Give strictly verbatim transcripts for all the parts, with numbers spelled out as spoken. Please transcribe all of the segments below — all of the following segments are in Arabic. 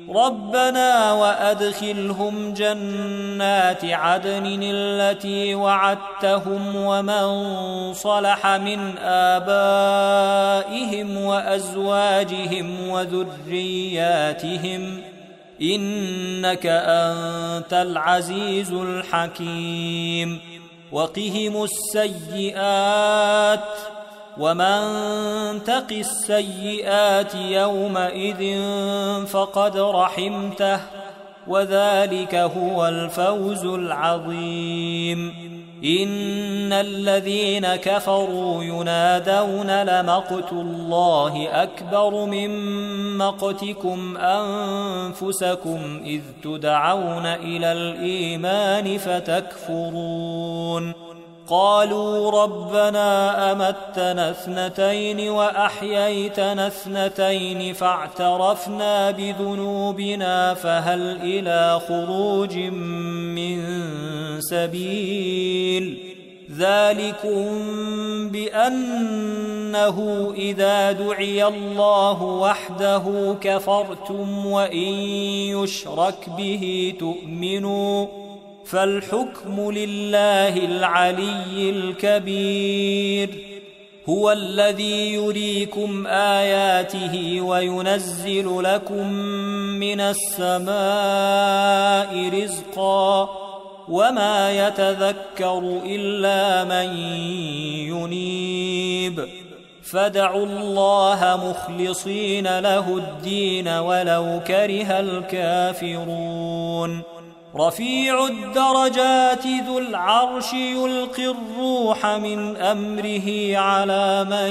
ربنا وأدخلهم جنات عدن التي وعدتهم ومن صلح من آبائهم وأزواجهم وذرياتهم إنك أنت العزيز الحكيم وقهم السيئات ومن تق السيئات يومئذ فقد رحمته وذلك هو الفوز العظيم إن الذين كفروا ينادون لمقت الله أكبر من مقتكم أنفسكم إذ تدعون إلى الإيمان فتكفرون قالوا ربنا أمتنا اثنتين وأحييتنا اثنتين فاعترفنا بذنوبنا فهل إلى خروج من سبيل ذلكم بأنه إذا دعي الله وحده كفرتم وإن يشرك به تؤمنوا فالحكم لله العلي الكبير هو الذي يريكم آياته وينزل لكم من السماء رزقا وما يتذكر إلا من ينيب فادعوا الله مخلصين له الدين ولو كره الكافرون رفيع الدرجات ذو العرش يلقي الروح من أمره على من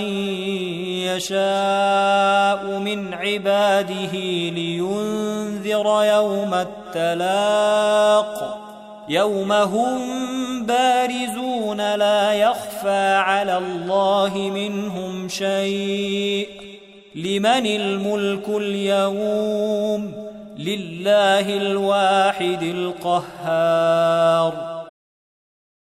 يشاء من عباده لينذر يوم التلاق يوم هم بارزون لا يخفى على الله منهم شيء لمن الملك اليوم لله الواحد القهار